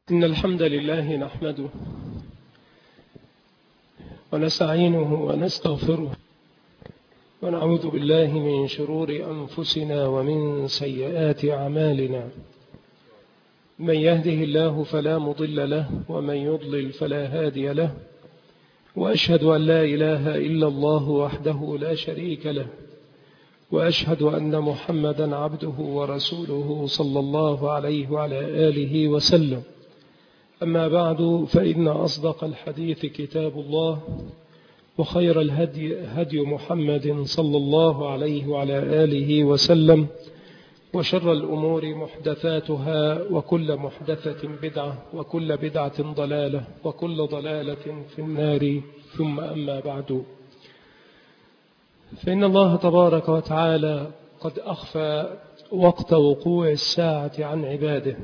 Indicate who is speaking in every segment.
Speaker 1: إن الحمد لله نحمده ونستعينه ونستغفره ونعوذ بالله من شرور أنفسنا ومن سيئات أعمالنا. من يهده الله فلا مضل له ومن يضلل فلا هادي له، وأشهد أن لا إله إلا الله وحده لا شريك له، وأشهد أن محمدا عبده ورسوله صلى الله عليه وعلى آله وسلم. أما بعد، فإن أصدق الحديث كتاب الله، وخير الهدي هدي محمد صلى الله عليه وعلى آله وسلم، وشر الأمور محدثاتها، وكل محدثة بدعة، وكل بدعة ضلالة، وكل ضلالة في النار. ثم أما بعد، فإن الله تبارك وتعالى قد أخفى وقت وقوع الساعة عن عباده،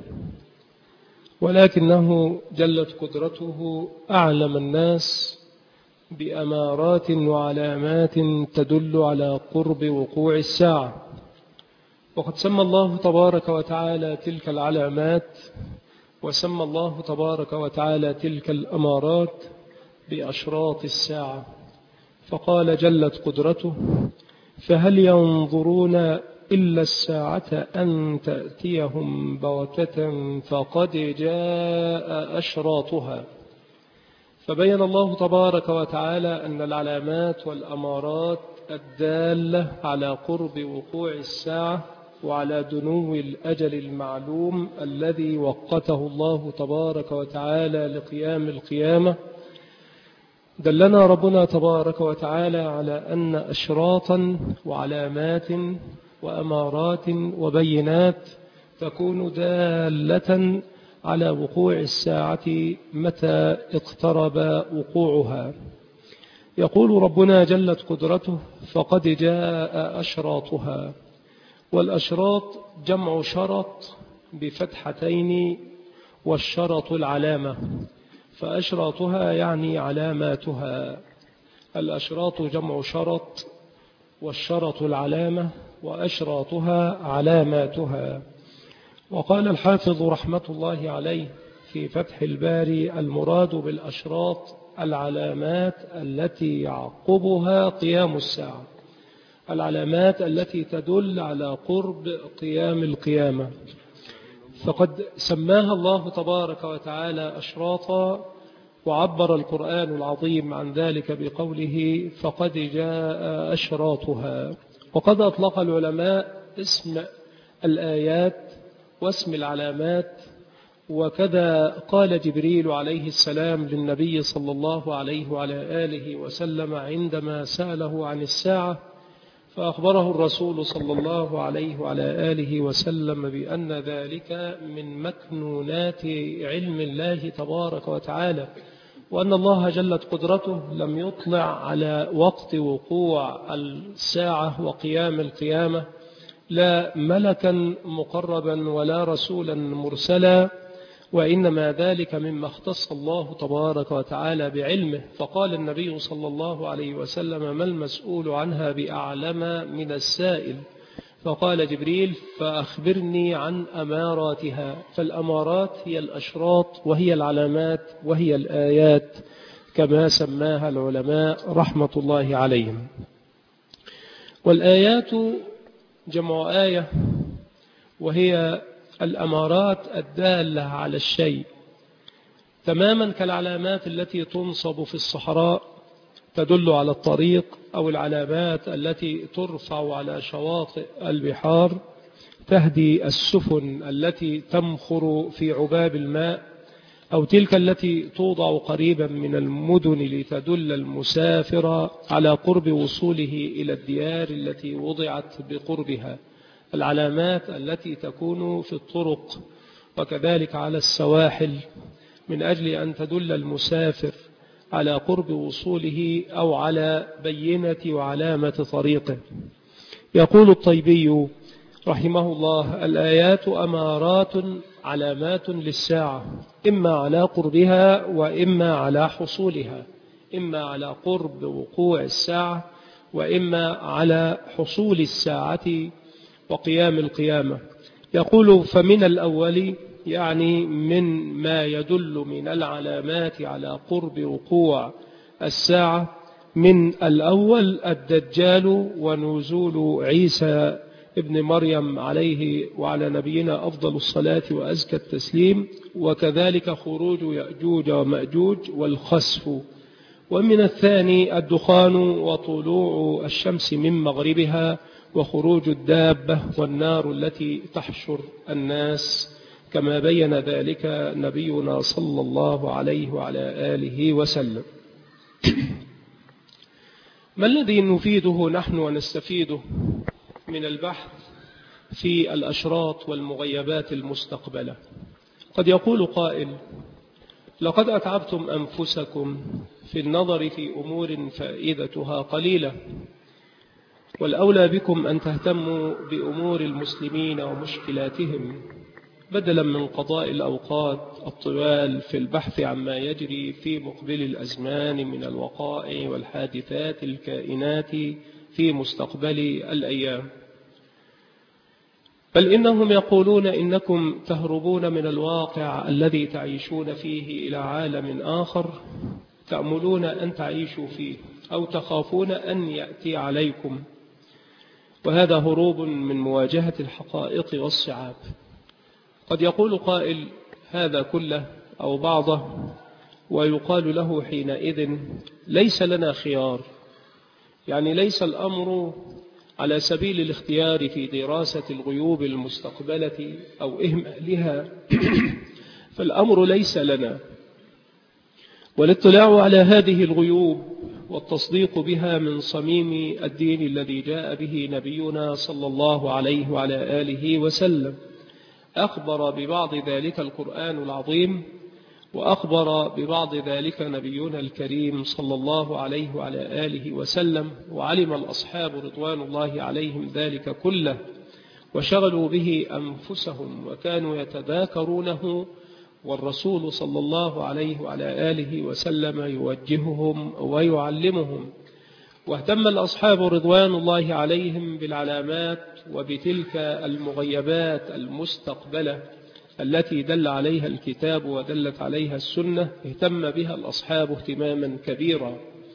Speaker 1: ولكنه جلت قدرته أعلم الناس بأمارات وعلامات تدل على قرب وقوع الساعة. وقد سمى الله تبارك وتعالى تلك العلامات، وسمى الله تبارك وتعالى تلك الأمارات بأشراط الساعة، فقال جلت قدرته: فهل ينظرون إلا الساعة أن تأتيهم بغتة فقد جاء أشراطها. فبين الله تبارك وتعالى أن العلامات والأمارات الدالة على قرب وقوع الساعة وعلى دنو الأجل المعلوم الذي وقته الله تبارك وتعالى لقيام القيامة، دلنا ربنا تبارك وتعالى على أن أشراطا وعلامات وأمارات وبينات تكون دالة على وقوع الساعة متى اقترب وقوعها. يقول ربنا جلت قدرته: فقد جاء أشراطها. والأشراط جمع شرط بفتحتين، والشرط العلامة، فأشراطها يعني علاماتها. الأشراط جمع شرط، والشرط العلامة، وأشراطها علاماتها. وقال الحافظ رحمة الله عليه في فتح الباري: المراد بالأشراط العلامات التي يعقبها قيام الساعة، العلامات التي تدل على قرب قيام القيامة. فقد سماها الله تبارك وتعالى أشراطا، وعبر القرآن العظيم عن ذلك بقوله: فقد جاء أشراطها. وقد أطلق العلماء اسم الآيات واسم العلامات، وكذا قال جبريل عليه السلام للنبي صلى الله عليه وعلى آله وسلم عندما سأله عن الساعة، فأخبره الرسول صلى الله عليه وعلى آله وسلم بأن ذلك من مكنونات علم الله تبارك وتعالى، وأن الله جلت قدرته لم يطلع على وقت وقوع الساعة وقيام القيامة لا ملكا مقربا ولا رسولا مرسلا، وإنما ذلك مما اختص الله تبارك وتعالى بعلمه. فقال النبي صلى الله عليه وسلم: ما المسؤول عنها بأعلم من السائل؟ فقال جبريل: فأخبرني عن أماراتها. فالأمارات هي الأشراط، وهي العلامات، وهي الآيات كما سماها العلماء رحمة الله عليهم. والآيات جمع آية، وهي الأمارات الدالة على الشيء، تماما كالعلامات التي تنصب في الصحراء تدل على الطريق، أو العلامات التي ترفع على شواطئ البحار تهدي السفن التي تمخر في عباب الماء، أو تلك التي توضع قريبا من المدن لتدل المسافر على قرب وصوله إلى الديار التي وضعت بقربها. العلامات التي تكون في الطرق، وكذلك على السواحل، من أجل أن تدل المسافر على قرب وصوله أو على بينة وعلامة طريقه. يقول الطيبي رحمه الله: الآيات أمارات علامات للساعة، إما على قربها وإما على حصولها، إما على قرب وقوع الساعة وإما على حصول الساعة وقيام القيامة. يقول: فمن الأول، يعني من ما يدل من العلامات على قرب وقوع الساعة. من الأول الدجال ونزول عيسى ابن مريم عليه وعلى نبينا أفضل الصلاة وأزكى التسليم، وكذلك خروج يأجوج ومأجوج والخسف. ومن الثاني الدخان وطلوع الشمس من مغربها وخروج الدابة والنار التي تحشر الناس، كما بين ذلك نبينا صلى الله عليه وعلى آله وسلم. ما الذي نفيده نحن ونستفيده من البحث في الأشراط والمغيبات المستقبلة؟ قد يقول قائل: لقد أتعبتم أنفسكم في النظر في أمور فائدتها قليلة، والأولى بكم أن تهتموا بأمور المسلمين ومشكلاتهم بدلا من قضاء الأوقات الطوال في البحث عما يجري في مقبل الأزمان من الوقائع والحادثات الكائنات في مستقبل الأيام. بل إنهم يقولون إنكم تهربون من الواقع الذي تعيشون فيه إلى عالم آخر تأملون أن تعيشوا فيه، أو تخافون أن يأتي عليكم، وهذا هروب من مواجهة الحقائق والصعاب. قد يقول قائل: هذا كله أو بعضه، ويقال له حينئذ: ليس لنا خيار، يعني ليس الأمر على سبيل الاختيار في دراسة الغيوب المستقبلة أو إهمالها فالأمر ليس لنا، والاطلاع على هذه الغيوب والتصديق بها من صميم الدين الذي جاء به نبينا صلى الله عليه وعلى آله وسلم. أخبر ببعض ذلك القرآن العظيم، وأخبر ببعض ذلك نبينا الكريم صلى الله عليه وعلى آله وسلم، وعلم الأصحاب رضوان الله عليهم ذلك كله، وشغلوا به أنفسهم وكانوا يتذاكرونه، والرسول صلى الله عليه وعلى آله وسلم يوجههم ويعلمهم. واهتم الأصحاب رضوان الله عليهم بالعلامات وبتلك المغيبات المستقبلة التي دل عليها الكتاب ودلت عليها السنة، اهتم بها الأصحاب اهتماما كبيرا.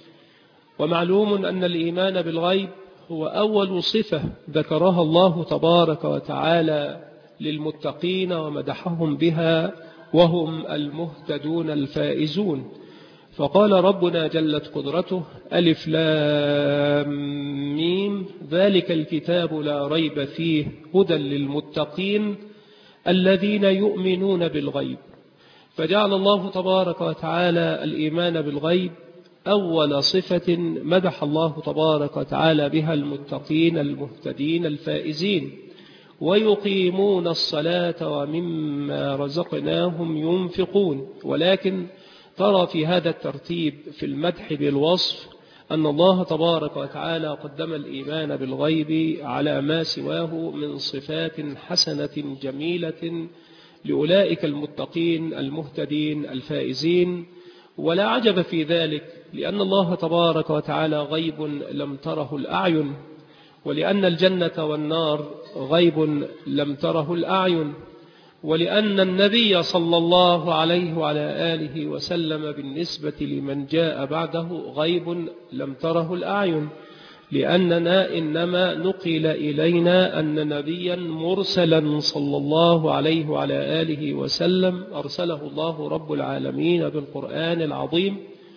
Speaker 1: ومعلوم أن الإيمان بالغيب هو أول صفة ذكرها الله تبارك وتعالى للمتقين ومدحهم بها، وهم المهتدون الفائزون. فقال ربنا جلت قدرته: ألف لام ميم ذلك الكتاب لا ريب فيه هدى للمتقين الذين يؤمنون بالغيب. فجعل الله تبارك وتعالى الإيمان بالغيب أول صفة مدح الله تبارك وتعالى بها المتقين المهتدين الفائزين. ويقيمون الصلاة ومما رزقناهم ينفقون. ولكن ترى في هذا الترتيب في المدح بالوصف أن الله تبارك وتعالى قدم الإيمان بالغيب على ما سواه من صفات حسنة جميلة لأولئك المتقين المهتدين الفائزين. ولا عجب في ذلك، لأن الله تبارك وتعالى غيب لم تره الأعين، ولأن الجنة والنار غيب لم تره الأعين، ولأن النبي صلى الله عليه وعلى آله وسلم بالنسبة لمن جاء بعده غيب لم تره الأعين، لأننا إنما نقل إلينا أن نبيا مرسلا صلى الله عليه وعلى آله وسلم أرسله الله رب العالمين بالقرآن العظيم،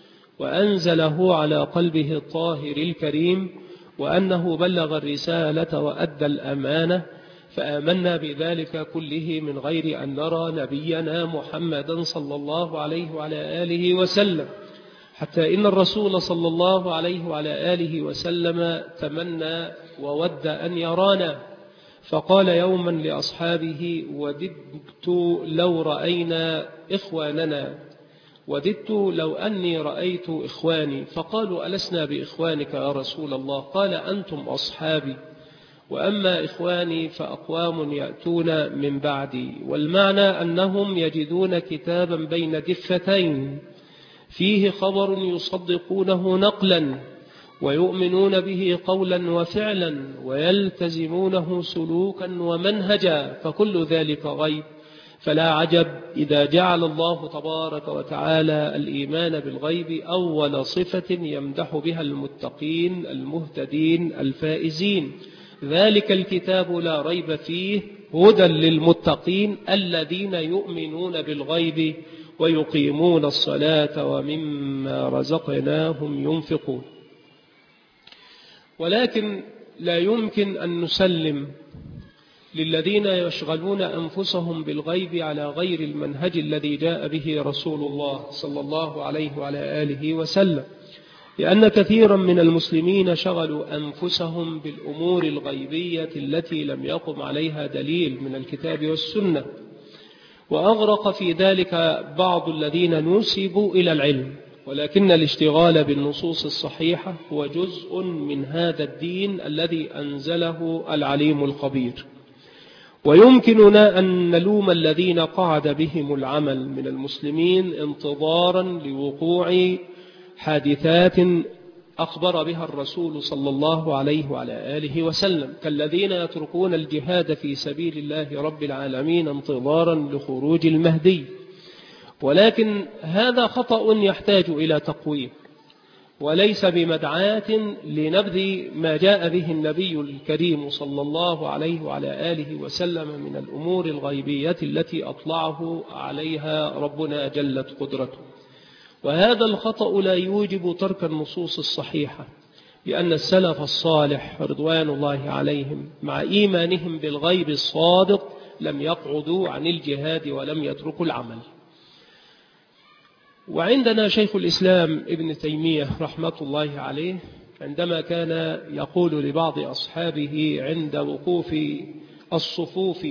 Speaker 1: وأنزله على قلبه الطاهر الكريم، وأنه بلغ الرسالة وأدى الأمانة، فآمنا بذلك كله من غير أن نرى نبينا محمدا صلى الله عليه وعلى آله وسلم، حتى إن الرسول صلى الله عليه وعلى آله وسلم تمنى وود أن يرانا، فقال يوما لأصحابه: وددت لو رأينا إخواننا، وددت لو أني رأيت إخواني. فقالوا: ألسنا بإخوانك يا رسول الله؟ قال: أنتم أصحابي، وأما إخواني فأقوام يأتون من بعدي. والمعنى أنهم يجدون كتابا بين دفتين فيه خبر يصدقونه نقلا ويؤمنون به قولا وفعلا ويلتزمونه سلوكا ومنهجا، فكل ذلك غيب فلا عجب إذا جعل الله تبارك وتعالى الإيمان بالغيب أول صفة يمدح بها المتقين المهتدين الفائزين. ذلك الكتاب لا ريب فيه هدى للمتقين الذين يؤمنون بالغيب ويقيمون الصلاة ومما رزقناهم ينفقون. ولكن لا يمكن أن نسلم للذين يشغلون أنفسهم بالغيب على غير المنهج الذي جاء به رسول الله صلى الله عليه وعلى آله وسلم، لأن كثيرا من المسلمين شغلوا أنفسهم بالأمور الغيبية التي لم يقم عليها دليل من الكتاب والسنة، وأغرق في ذلك بعض الذين نسبوا إلى العلم. ولكن الاشتغال بالنصوص الصحيحة هو جزء من هذا الدين الذي أنزله العليم الخبير. ويمكننا أن نلوم الذين قعد بهم العمل من المسلمين انتظارا لوقوع حادثات أخبر بها الرسول صلى الله عليه وعلى آله وسلم، كالذين يتركون الجهاد في سبيل الله رب العالمين انتظارا لخروج المهدي. ولكن هذا خطأ يحتاج إلى تقويم، وليس بمدعاة لنبذ ما جاء به النبي الكريم صلى الله عليه وعلى آله وسلم من الأمور الغيبية التي أطلعه عليها ربنا جلت قدرته. وهذا الخطأ لا يوجب ترك النصوص الصحيحة، لأن السلف الصالح رضوان الله عليهم مع إيمانهم بالغيب الصادق لم يقعدوا عن الجهاد ولم يتركوا العمل. وعندنا شيخ الإسلام ابن تيمية رحمة الله عليه عندما كان يقول لبعض أصحابه عند وقوف الصفوف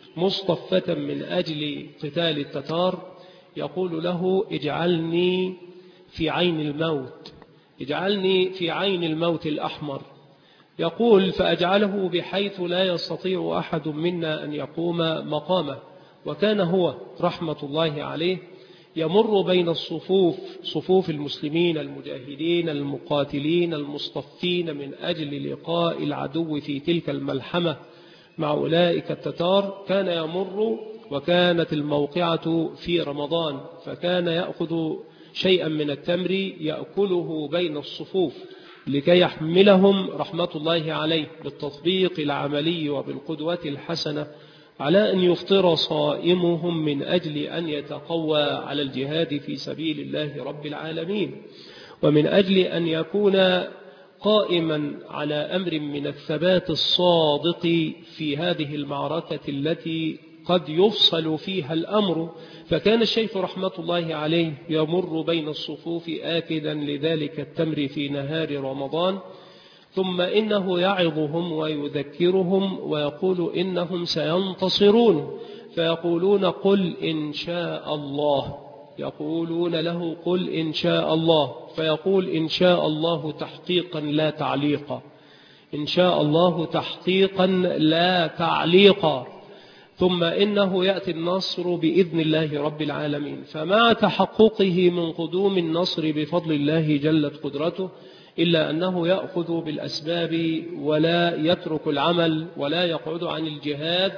Speaker 1: مصطفة من أجل قتال التتار، يقول له: اجعلني في عين الموت، اجعلني في عين الموت الأحمر. يقول: فأجعله بحيث لا يستطيع أحد منا أن يقوم مقامه. وكان هو رحمة الله عليه يمر بين الصفوف، صفوف المسلمين المجاهدين المقاتلين المصطفين من أجل لقاء العدو في تلك الملحمة مع أولئك التتار. كان يمر وكانت الموقعة في رمضان، فكان يأخذ شيئا من التمر يأكله بين الصفوف لكي يحملهم رحمة الله عليه بالتطبيق العملي وبالقدوة الحسنة على أن يفطر صائمهم من أجل أن يتقوى على الجهاد في سبيل الله رب العالمين، ومن أجل أن يكون قائما على أمر من الثبات الصادق في هذه المعركة التي قد يفصل فيها الأمر. فكان الشيخ رحمة الله عليه يمر بين الصفوف آكدا لذلك التمر في نهار رمضان، ثم إنه يعظهم ويذكرهم ويقول إنهم سينتصرون، فيقولون: قل إن شاء الله. يقولون له: قل إن شاء الله، فيقول: إن شاء الله تحقيقا لا تعليقا، إن شاء الله تحقيقا لا تعليقا. ثم إنه يأتي النصر بإذن الله رب العالمين. فمع تحققه من قدوم النصر بفضل الله جلت قدرته، إلا أنه يأخذ بالأسباب ولا يترك العمل ولا يقعد عن الجهاد،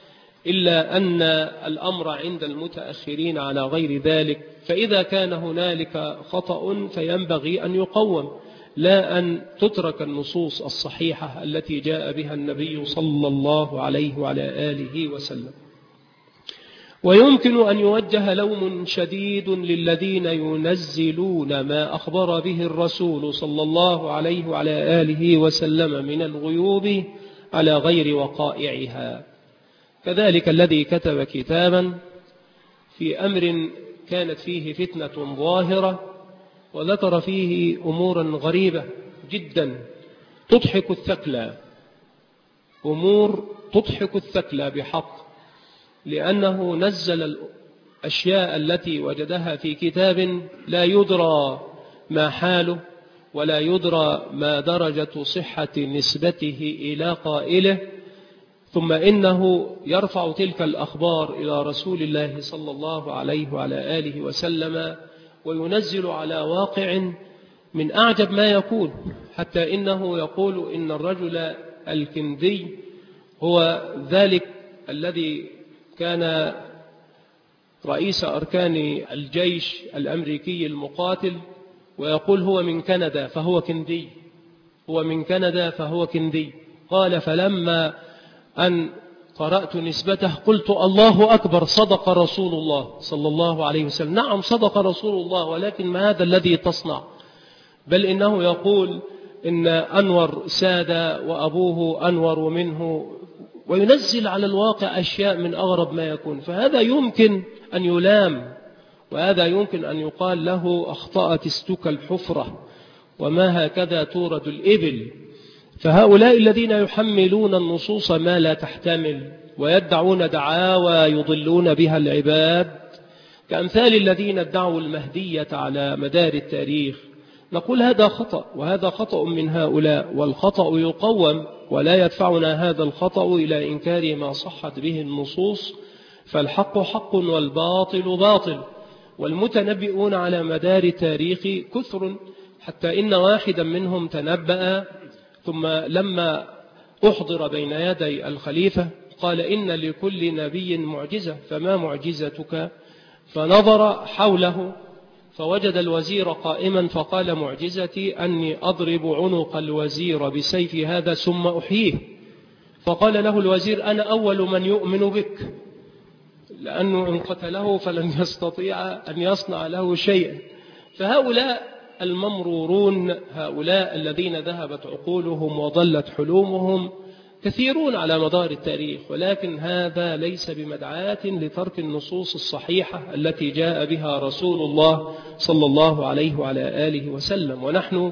Speaker 1: إلا أن الأمر عند المتأخرين على غير ذلك. فإذا كان هنالك خطأ فينبغي أن يقوم، لا أن تترك النصوص الصحيحة التي جاء بها النبي صلى الله عليه وعلى آله وسلم. ويمكن أن يوجه لوم شديد للذين ينزلون ما أخبر به الرسول صلى الله عليه وعلى آله وسلم من الغيوب على غير وقائعها، كذلك الذي كتب كتابا في أمر كانت فيه فتنة ظاهرة وذكر فيه أمورا غريبة جدا تضحك الثكلى، أمور تضحك الثكلى بحق، لأنه نزل الأشياء التي وجدها في كتاب لا يدرى ما حاله ولا يدرى ما درجة صحة نسبته إلى قائله، ثم إنه يرفع تلك الأخبار إلى رسول الله صلى الله عليه وعلى آله وسلم وينزل على واقع من أعجب ما يكون، حتى إنه يقول إن الرجل الكندي هو ذلك الذي كان رئيس أركان الجيش الأمريكي المقاتل ويقول هو من كندا فهو كندي، هو من كندا فهو كندي. قال فلما أن قرأت نسبته قلت الله أكبر، صدق رسول الله صلى الله عليه وسلم. نعم صدق رسول الله، ولكن ما هذا الذي تصنع؟ بل إنه يقول إن أنور سادة وأبوه أنور منه، وينزل على الواقع أشياء من أغرب ما يكون. فهذا يمكن أن يلام، وهذا يمكن أن يقال له أخطأت استك الحفرة، وما هكذا تورد الإبل. فهؤلاء الذين يحملون النصوص ما لا تحتمل ويدعون دعاوى يضلون بها العباد كأمثال الذين ادعوا المهدية على مدار التاريخ، نقول هذا خطأ، وهذا خطأ من هؤلاء، والخطأ يقوم، ولا يدفعنا هذا الخطأ إلى إنكار ما صحت به النصوص. فالحق حق والباطل باطل، والمتنبئون على مدار التاريخ كثر، حتى إن واحدا منهم تنبأ ثم لما أحضر بين يدي الخليفة قال إن لكل نبي معجزة فما معجزتك؟ فنظر حوله فوجد الوزير قائما فقال معجزتي أني أضرب عنق الوزير بسيف هذا ثم أحييه. فقال له الوزير أنا أول من يؤمن بك، لأنه إن قتله فلن يستطيع أن يصنع له شيئا. فهؤلاء الممرورون، هؤلاء الذين ذهبت عقولهم وضلت حلومهم كثيرون على مدار التاريخ، ولكن هذا ليس بمدعاة لترك النصوص الصحيحة التي جاء بها رسول الله صلى الله عليه وعلى آله وسلم. ونحن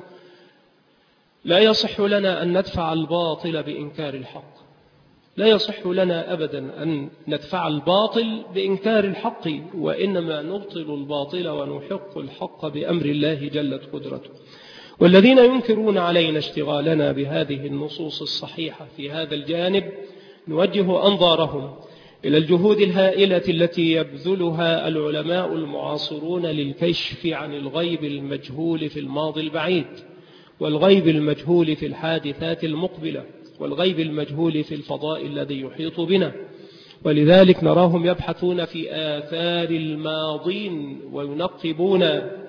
Speaker 1: لا يصح لنا أن ندفع الباطل بإنكار الحق، لا يصح لنا أبدا أن ندفع الباطل بإنكار الحق، وإنما نبطل الباطل ونحق الحق بأمر الله جلت قدرته. والذين ينكرون علينا اشتغالنا بهذه النصوص الصحيحة في هذا الجانب نوجه أنظارهم إلى الجهود الهائلة التي يبذلها العلماء المعاصرون للكشف عن الغيب المجهول في الماضي البعيد، والغيب المجهول في الحادثات المقبلة، والغيب المجهول في الفضاء الذي يحيط بنا. ولذلك نراهم يبحثون في آثار الماضين وينقبون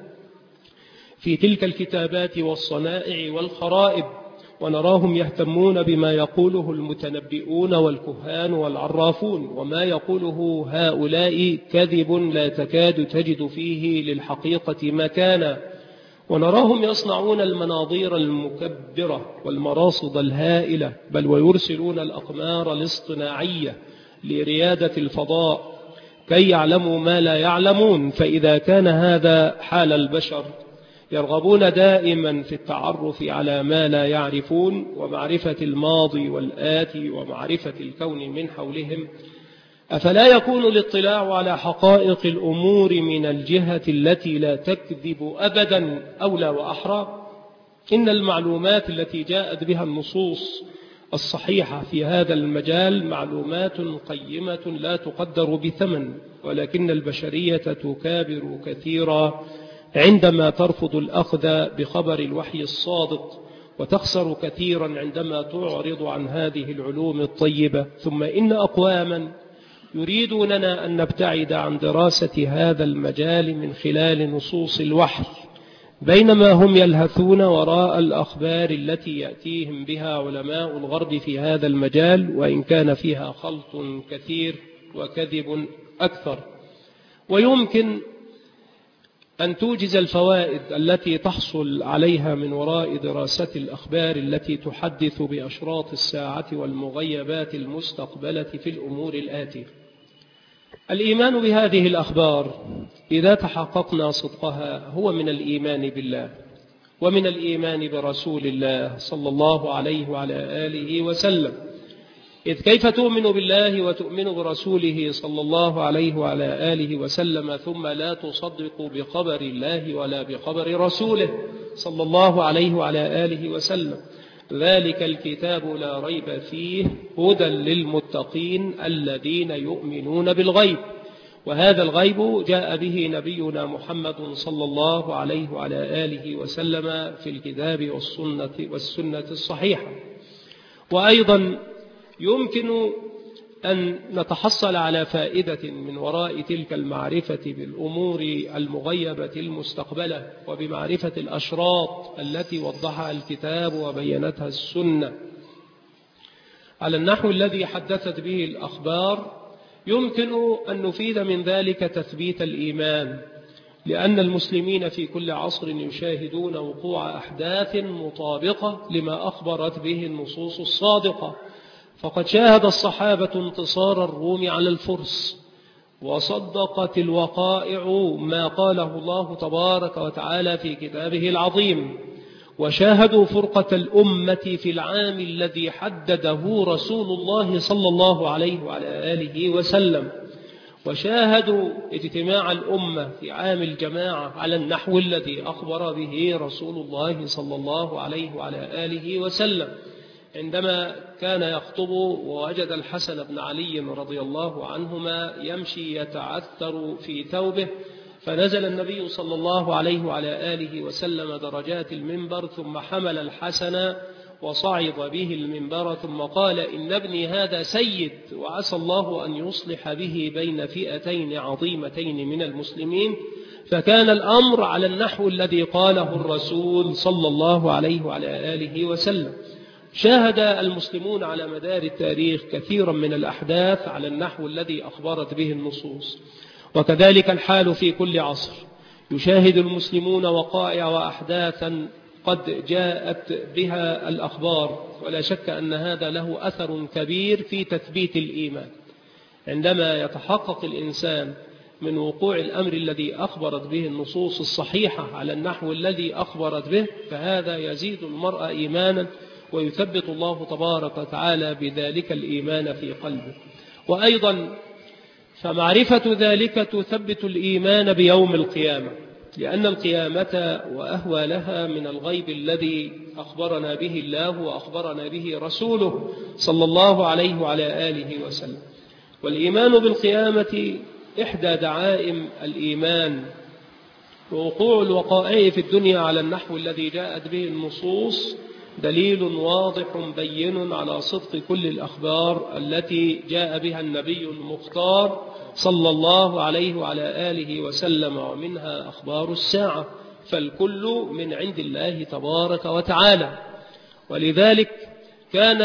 Speaker 1: في تلك الكتابات والصنائع والخرائب، ونراهم يهتمون بما يقوله المتنبئون والكهان والعرافون، وما يقوله هؤلاء كذب لا تكاد تجد فيه للحقيقة مكانا. ونراهم يصنعون المناظير المكبرة والمراصد الهائلة، بل ويرسلون الأقمار الاصطناعية لريادة الفضاء كي يعلموا ما لا يعلمون. فإذا كان هذا حال البشر يرغبون دائما في التعرف على ما لا يعرفون ومعرفة الماضي والآتي ومعرفة الكون من حولهم، أفلا يكون الاطلاع على حقائق الأمور من الجهة التي لا تكذب أبدا أولى وأحرى؟ إن المعلومات التي جاءت بها النصوص الصحيحة في هذا المجال معلومات قيمة لا تقدر بثمن، ولكن البشرية تكابر كثيرا عندما ترفض الأخذ بخبر الوحي الصادق، وتخسر كثيرا عندما تعرض عن هذه العلوم الطيبة. ثم إن أقواما يريدوننا أن نبتعد عن دراسة هذا المجال من خلال نصوص الوحي، بينما هم يلهثون وراء الأخبار التي يأتيهم بها علماء الغرب في هذا المجال، وإن كان فيها خلط كثير وكذب أكثر. ويمكن أن توجز الفوائد التي تحصل عليها من وراء دراسة الأخبار التي تحدث بأشراط الساعة والمغيبات المستقبلة في الأمور الآتية. الإيمان بهذه الأخبار إذا تحققنا صدقها هو من الإيمان بالله ومن الإيمان برسول الله صلى الله عليه وعلى آله وسلم. إذ كيف تؤمن بالله وتؤمن برسوله صلى الله عليه وعلى آله وسلم ثم لا تصدق بخبر الله ولا بخبر رسوله صلى الله عليه وعلى آله وسلم؟ ذلك الكتاب لا ريب فيه هدى للمتقين الذين يؤمنون بالغيب. وهذا الغيب جاء به نبينا محمد صلى الله عليه وعلى آله وسلم في الكتاب والسنة الصحيحة. وأيضا يمكن أن نتحصل على فائدة من وراء تلك المعرفة بالأمور المغيبة المستقبلة وبمعرفة الأشراط التي وضحها الكتاب وبينتها السنة على النحو الذي حدثت به الأخبار، يمكن أن نفيد من ذلك تثبيت الإيمان، لأن المسلمين في كل عصر يشاهدون وقوع أحداث مطابقة لما أخبرت به النصوص الصادقة. فقد شاهد الصحابة انتصار الروم على الفرس، وصدقت الوقائع ما قاله الله تبارك وتعالى في كتابه العظيم، وشاهدوا فرقة الأمة في العام الذي حدده رسول الله صلى الله عليه وعلى آله وسلم، وشاهدوا اجتماع الأمة في عام الجماعة على النحو الذي أخبر به رسول الله صلى الله عليه وعلى آله وسلم، عندما كان يخطب ووجد الحسن بن علي رضي الله عنهما يمشي يتعثر في ثوبه، فنزل النبي صلى الله عليه وعلى آله وسلم درجات المنبر، ثم حمل الحسن وصعد به المنبر، ثم قال: إن ابني هذا سيد، وعسى الله أن يصلح به بين فئتين عظيمتين من المسلمين. فكان الأمر على النحو الذي قاله الرسول صلى الله عليه وعلى آله وسلم. شاهد المسلمون على مدار التاريخ كثيرا من الأحداث على النحو الذي أخبرت به النصوص، وكذلك الحال في كل عصر، يشاهد المسلمون وقائع وأحداثا قد جاءت بها الأخبار، ولا شك أن هذا له أثر كبير في تثبيت الإيمان. عندما يتحقق الإنسان من وقوع الأمر الذي أخبرت به النصوص الصحيحة على النحو الذي أخبرت به، فهذا يزيد المرء إيمانا، ويثبت الله تبارك وتعالى بذلك الإيمان في قلبه. وأيضا فمعرفة ذلك تثبت الإيمان بيوم القيامة، لأن القيامة وأهوالها من الغيب الذي أخبرنا به الله وأخبرنا به رسوله صلى الله عليه وعلى آله وسلم. والإيمان بالقيامة إحدى دعائم الإيمان، ووقوع الوقائع في الدنيا على النحو الذي جاءت به النصوص دليل واضح بين على صدق كل الأخبار التي جاء بها النبي المختار صلى الله عليه وعلى آله وسلم، ومنها أخبار الساعة، فالكل من عند الله تبارك وتعالى. ولذلك كان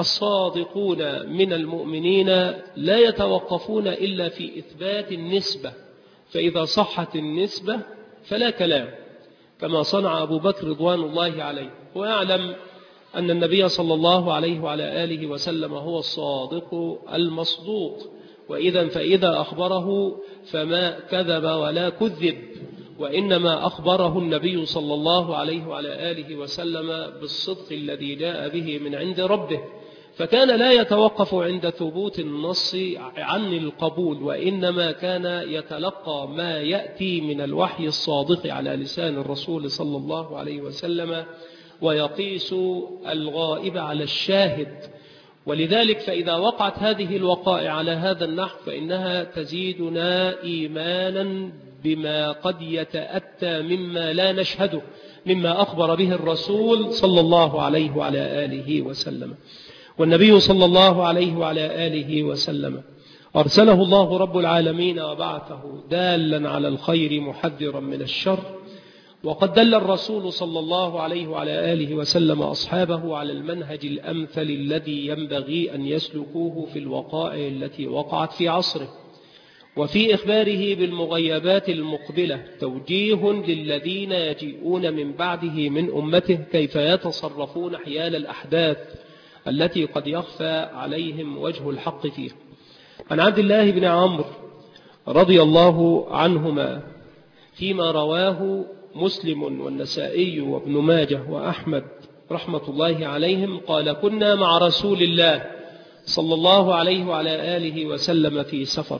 Speaker 1: الصادقون من المؤمنين لا يتوقفون إلا في إثبات النسبة، فإذا صحت النسبة فلا كلام، كما صنع أبو بكر رضوان الله عليه، ويعلم أن النبي صلى الله عليه وعلى آله وسلم هو الصادق المصدوق، فإذا أخبره فما كذب ولا كذب، وإنما أخبره النبي صلى الله عليه وعلى آله وسلم بالصدق الذي جاء به من عند ربه، فكان لا يتوقف عند ثبوت النص عن القبول، وإنما كان يتلقى ما يأتي من الوحي الصادق على لسان الرسول صلى الله عليه وسلم، ويقيس الغائب على الشاهد. ولذلك فإذا وقعت هذه الوقائع على هذا النحو فإنها تزيدنا إيمانا بما قد يتأتى مما لا نشهده، مما أخبر به الرسول صلى الله عليه وعلى آله وسلم. والنبي صلى الله عليه وعلى آله وسلم أرسله الله رب العالمين وبعثه دالا على الخير محذرا من الشر، وقد دل الرسول صلى الله عليه وعلى آله وسلم أصحابه على المنهج الأمثل الذي ينبغي أن يسلكوه في الوقائع التي وقعت في عصره. وفي إخباره بالمغيبات المقبلة توجيه للذين يجيئون من بعده من أمته كيف يتصرفون حيال الأحداث التي قد يخفى عليهم وجه الحق فيها. عن عبد الله بن عمرو رضي الله عنهما فيما رواه مسلم والنسائي وابن ماجه وأحمد رحمة الله عليهم قال: كنا مع رسول الله صلى الله عليه وعلى آله وسلم في سفر،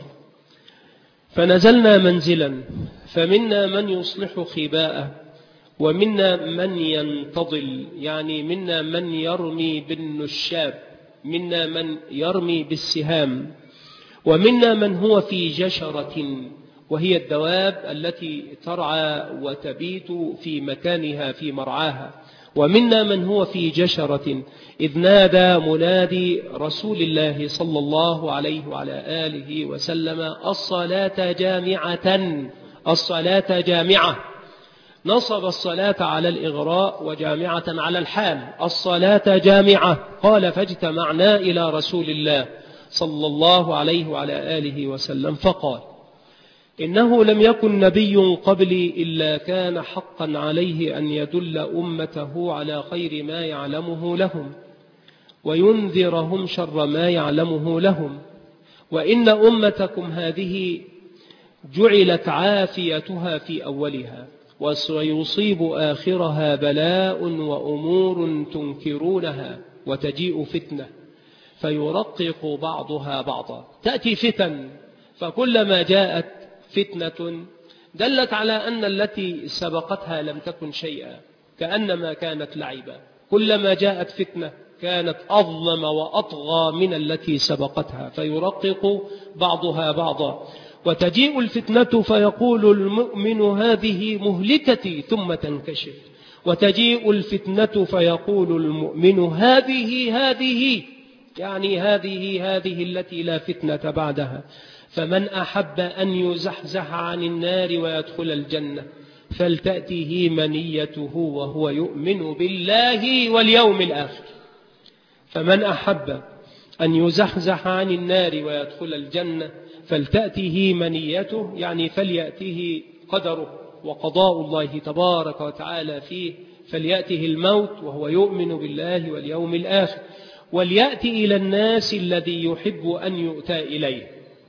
Speaker 1: فنزلنا منزلا، فمنا من يصلح خباءه، ومنا من ينتضل، يعني منا من يرمي بالنشاب، منا من يرمي بالسهام، ومنا من هو في جشرة، وهي الدواب التي ترعى وتبيت في مكانها في مرعاها، ومنا من هو في جشرة إذ نادى منادي رسول الله صلى الله عليه وعلى آله وسلم الصلاة جامعة، الصلاة جامعة. نصب الصلاة على الإغراء وجامعة على الحال، الصلاة جامعة. قال فاجتمعنا إلى رسول الله صلى الله عليه وعلى آله وسلم فقال إنه لم يكن نبي قبلي إلا كان حقا عليه أن يدل أمته على خير ما يعلمه لهم وينذرهم شر ما يعلمه لهم، وإن أمتكم هذه جعلت عافيتها في أولها وسيصيب آخرها بلاء وأمور تنكرونها وتجيء فتنة فيرقق بعضها بعضا. تأتي فتن، فكلما جاءت فتنة دلت على أن التي سبقتها لم تكن شيئا، كأنما كانت لعبا. كلما جاءت فتنة كانت أظلم وأطغى من التي سبقتها فيرقق بعضها بعضا. وتجيء الفتنة فيقول المؤمن هذه مهلكتي ثم تنكشف، وتجيء الفتنة فيقول المؤمن هذه يعني هذه التي لا فتنة بعدها. فمن أحب أن يزحزح عن النار ويدخل الجنة فلتأته منيته وهو يؤمن بالله واليوم الآخر. فمن أحب أن يزحزح عن النار ويدخل الجنة فلتأته منيته، يعني فليأته قدره وقضاء الله تبارك وتعالى فيه، فليأته الموت وهو يؤمن بالله واليوم الآخر. وليأتي إلى الناس الذي يحب أن يؤتى إليه،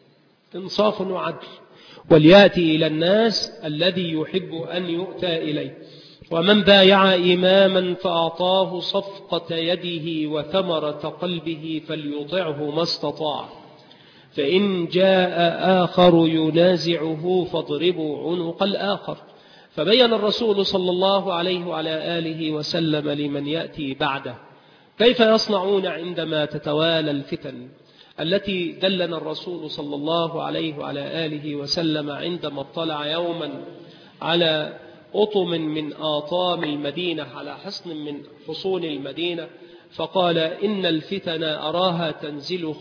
Speaker 1: إنصاف وعدل. وليأتي إلى الناس الذي يحب أن يؤتى إليه. ومن بايع إماما فأعطاه صفقة يده وثمرة قلبه فليطعه ما استطاع، فإن جاء آخر ينازعه فاضربوا عنق الآخر. فبين الرسول صلى الله عليه وعلى آله وسلم لمن يأتي بعده كيف يصنعون عندما تتوالى الفتن التي دلنا الرسول صلى الله عليه وعلى آله وسلم عندما اطلع يوما على أطم من آطام المدينة، على حصن من حصون المدينة، فقال إن الفتن أراها تنزل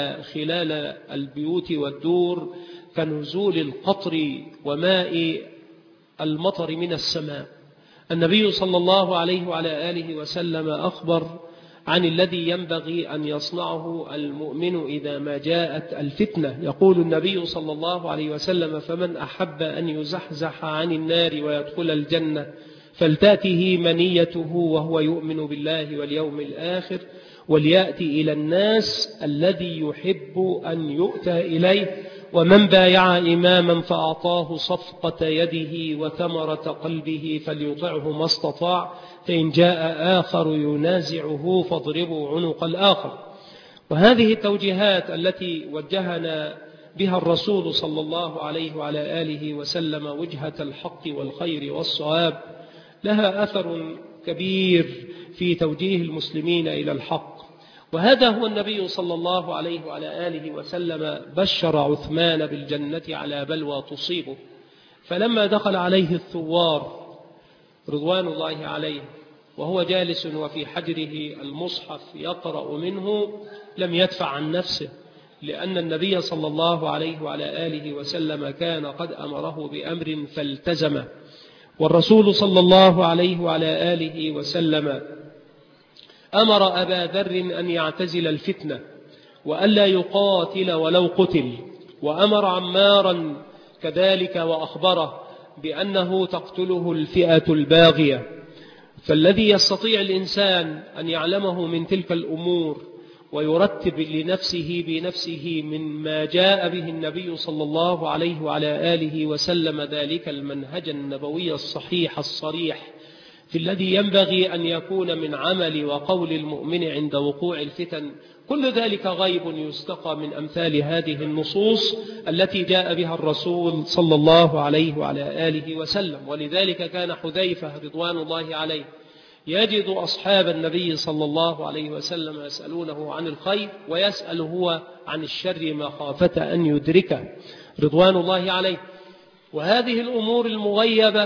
Speaker 1: خلال البيوت والدور كنزول القطر وماء المطر من السماء. النبي صلى الله عليه وعلى آله وسلم أخبر عن الذي ينبغي أن يصنعه المؤمن إذا ما جاءت الفتنة. يقول النبي صلى الله عليه وسلم فمن أحب أن يزحزح عن النار ويدخل الجنة فلتأته منيته وهو يؤمن بالله واليوم الآخر، وليأتي إلى الناس الذي يحب أن يؤتى إليه. ومن بايع إماما فأعطاه صفقة يده وثمرة قلبه فليطعه ما استطاع، فإن جاء آخر ينازعه فاضربوا عنق الآخر. وهذه التوجيهات التي وجهنا بها الرسول صلى الله عليه وعلى آله وسلم وجهة الحق والخير والصواب لها أثر كبير في توجيه المسلمين إلى الحق. وهذا هو النبي صلى الله عليه وعلى آله وسلم بشر عثمان بالجنة على بلوى تصيبه، فلما دخل عليه الثوار رضوان الله عليه وهو جالس وفي حجره المصحف يقرأ منه لم يدفع عن نفسه، لأن النبي صلى الله عليه وعلى آله وسلم كان قد أمره بأمر فالتزمه. والرسول صلى الله عليه وعلى آله وسلم أمر أبا ذر أن يعتزل الفتنة وألا يقاتل ولو قتل، وأمر عمارا كذلك وأخبره بأنه تقتله الفئة الباغية. فالذي يستطيع الإنسان أن يعلمه من تلك الأمور ويرتب لنفسه بنفسه مما جاء به النبي صلى الله عليه وعلى آله وسلم ذلك المنهج النبوي الصحيح الصريح في الذي ينبغي أن يكون من عمل وقول المؤمن عند وقوع الفتن، كل ذلك غيب يستقى من أمثال هذه النصوص التي جاء بها الرسول صلى الله عليه وعلى آله وسلم. ولذلك كان حذيفة رضوان الله عليه يجد أصحاب النبي صلى الله عليه وسلم يسألونه عن الخير ويسأل هو عن الشر مخافة أن يدركه رضوان الله عليه. وهذه الأمور المغيبة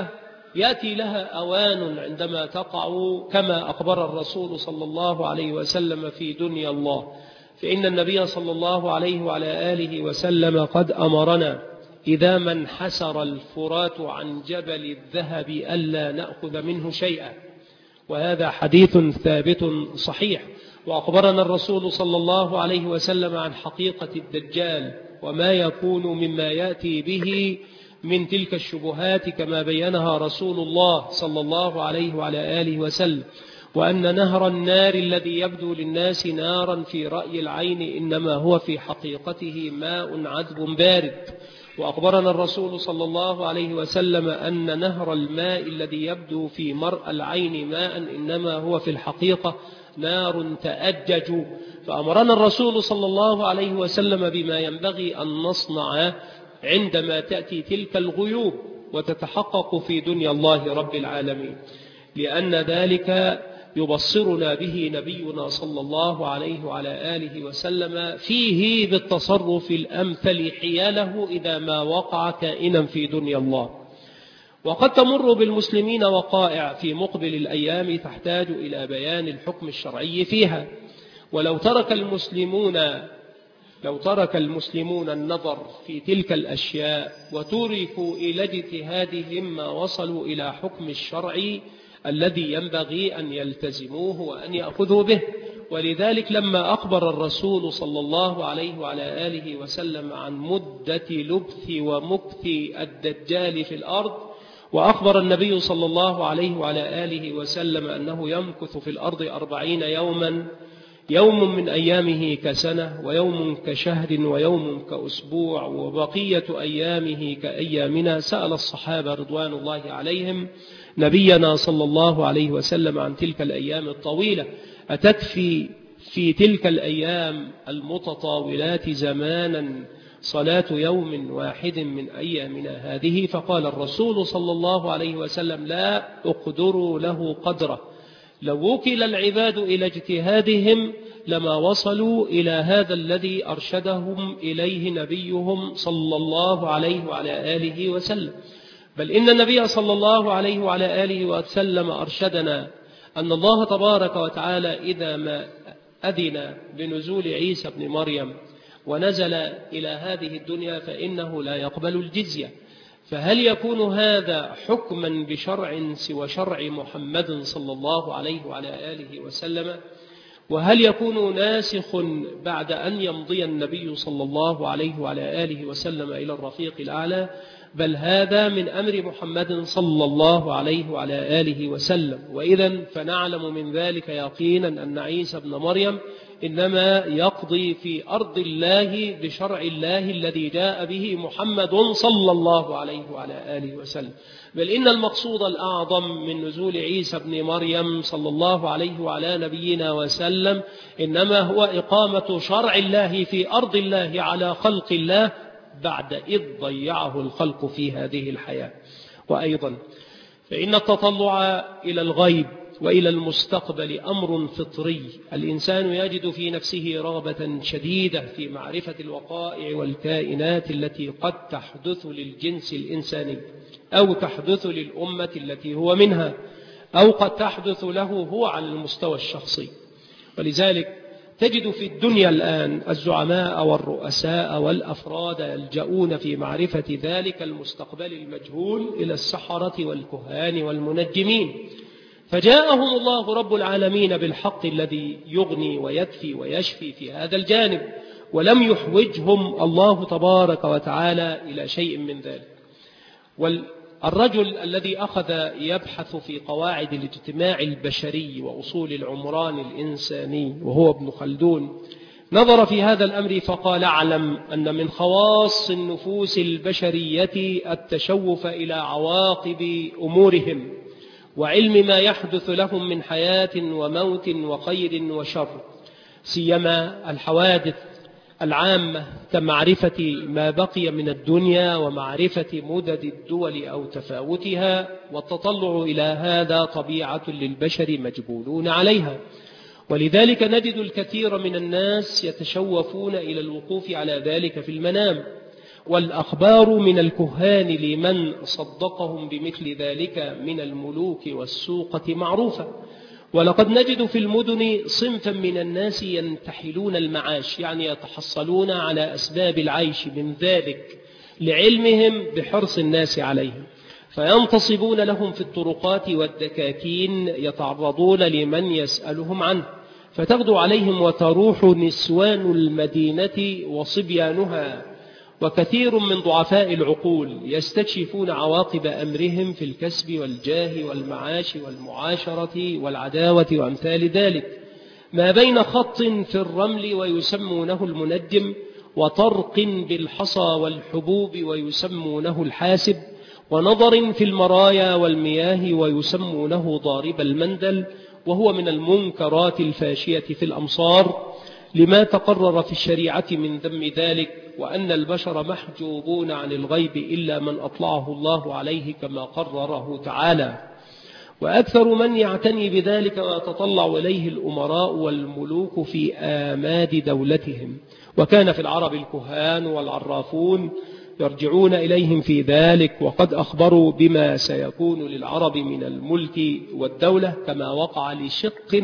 Speaker 1: يأتي لها أوان عندما تقع كما أخبر الرسول صلى الله عليه وسلم في دنيا الله، فإن النبي صلى الله عليه وعلى آله وسلم قد أمرنا إذا ما انحسر الفرات عن جبل الذهب ألا نأخذ منه شيئا، وهذا حديث ثابت صحيح. وأخبرنا الرسول صلى الله عليه وسلم عن حقيقة الدجال وما يكون مما يأتي به من تلك الشبهات كما بينها رسول الله صلى الله عليه وعلى آله وسلم، وأن نهر النار الذي يبدو للناس نارا في رأي العين إنما هو في حقيقته ماء عذب بارد. وأخبرنا الرسول صلى الله عليه وسلم أن نهر الماء الذي يبدو في مرأى العين ماء إنما هو في الحقيقة نار تأجج. فأمرنا الرسول صلى الله عليه وسلم بما ينبغي أن نصنع عندما تأتي تلك الغيوب وتتحقق في دنيا الله رب العالمين، لأن ذلك يبصرنا به نبينا صلى الله عليه وعلى آله وسلم فيه بالتصرف الأمثل حياله إذا ما وقع كائنا في دنيا الله. وقد تمر بالمسلمين وقائع في مقبل الأيام تحتاج إلى بيان الحكم الشرعي فيها، ولو ترك المسلمون النظر في تلك الأشياء وتركوا إلى اجتهادهم ما وصلوا إلى حكم الشرع الذي ينبغي أن يلتزموه وأن يأخذوا به. ولذلك لما أخبر الرسول صلى الله عليه وعلى آله وسلم عن مدة لبث ومكث الدجال في الأرض، وأخبر النبي صلى الله عليه وعلى آله وسلم أنه يمكث في الأرض 40 يوما، يوم من أيامه كسنة ويوم كشهر ويوم كأسبوع وبقية أيامه كأيامنا، سأل الصحابة رضوان الله عليهم نبينا صلى الله عليه وسلم عن تلك الأيام الطويلة، أتكفي في تلك الأيام المتطاولات زمانا صلاة يوم واحد من أيامنا هذه؟ فقال الرسول صلى الله عليه وسلم لا أقدروا له قدره، لو وكل العباد إلى اجتهادهم لما وصلوا إلى هذا الذي أرشدهم إليه نبيهم صلى الله عليه وعلى آله وسلم. بل إن النبي صلى الله عليه وعلى آله وسلم أرشدنا أن الله تبارك وتعالى إذا ما أذن بنزول عيسى بن مريم ونزل إلى هذه الدنيا فإنه لا يقبل الجزية. فهل يكون هذا حكما بشرع سوى شرع محمد صلى الله عليه وعلى آله وسلم؟ وهل يكون ناسخ بعد أن يمضي النبي صلى الله عليه وعلى آله وسلم إلى الرفيق الأعلى؟ بل هذا من أمر محمد صلى الله عليه وعلى آله وسلم. وإذا فنعلم من ذلك يقينا أن عيسى بن مريم إنما يقضي في أرض الله بشرع الله الذي جاء به محمد صلى الله عليه وعلى آله وسلم. بل إن المقصود الأعظم من نزول عيسى بن مريم صلى الله عليه وعلى نبينا وسلم إنما هو إقامة شرع الله في أرض الله على خلق الله بعد إذ ضيعه الخلق في هذه الحياة. وأيضا فإن التطلع إلى الغيب وإلى المستقبل أمر فطري، الإنسان يجد في نفسه رغبة شديدة في معرفة الوقائع والكائنات التي قد تحدث للجنس الإنساني أو تحدث للأمة التي هو منها أو قد تحدث له هو على المستوى الشخصي. ولذلك تجد في الدنيا الآن الزعماء والرؤساء والأفراد يلجؤون في معرفة ذلك المستقبل المجهول إلى السحرة والكهان والمنجمين، فجاءهم الله رب العالمين بالحق الذي يغني ويكفي ويشفي في هذا الجانب، ولم يحوجهم الله تبارك وتعالى إلى شيء من ذلك. والرجل الذي أخذ يبحث في قواعد الاجتماع البشري وأصول العمران الإنساني وهو ابن خلدون نظر في هذا الأمر فقال اعلم أن من خواص النفوس البشرية التشوف إلى عواقب أمورهم وعلم ما يحدث لهم من حياة وموت وخير وشر، سيما الحوادث العامة كمعرفة ما بقي من الدنيا ومعرفة مدد الدول أو تفاوتها. والتطلع إلى هذا طبيعة للبشر مجبولون عليها، ولذلك نجد الكثير من الناس يتشوفون إلى الوقوف على ذلك في المنام. والأخبار من الكهان لمن صدقهم بمثل ذلك من الملوك والسوقة معروفة. ولقد نجد في المدن صنفا من الناس ينتحلون المعاش، يعني يتحصلون على أسباب العيش من ذلك لعلمهم بحرص الناس عليهم، فينتصبون لهم في الطرقات والدكاكين، يتعرضون لمن يسألهم عنه، فتغدو عليهم وتروح نسوان المدينة وصبيانها. وكثير من ضعفاء العقول يستكشفون عواقب أمرهم في الكسب والجاه والمعاش والمعاشرة والعداوة وأمثال ذلك، ما بين خط في الرمل ويسمونه المنجم، وطرق بالحصى والحبوب ويسمونه الحاسب، ونظر في المرايا والمياه ويسمونه ضارب المندل، وهو من المنكرات الفاشية في الأمصار، لما تقرر في الشريعة من ذم ذلك، وأن البشر محجوبون عن الغيب إلا من أطلعه الله عليه كما قرره تعالى. وأكثر من يعتني بذلك ويتطلع إليه الأمراء والملوك في آماد دولتهم، وكان في العرب الكهان والعرافون يرجعون إليهم في ذلك، وقد أخبروا بما سيكون للعرب من الملك والدولة، كما وقع لشق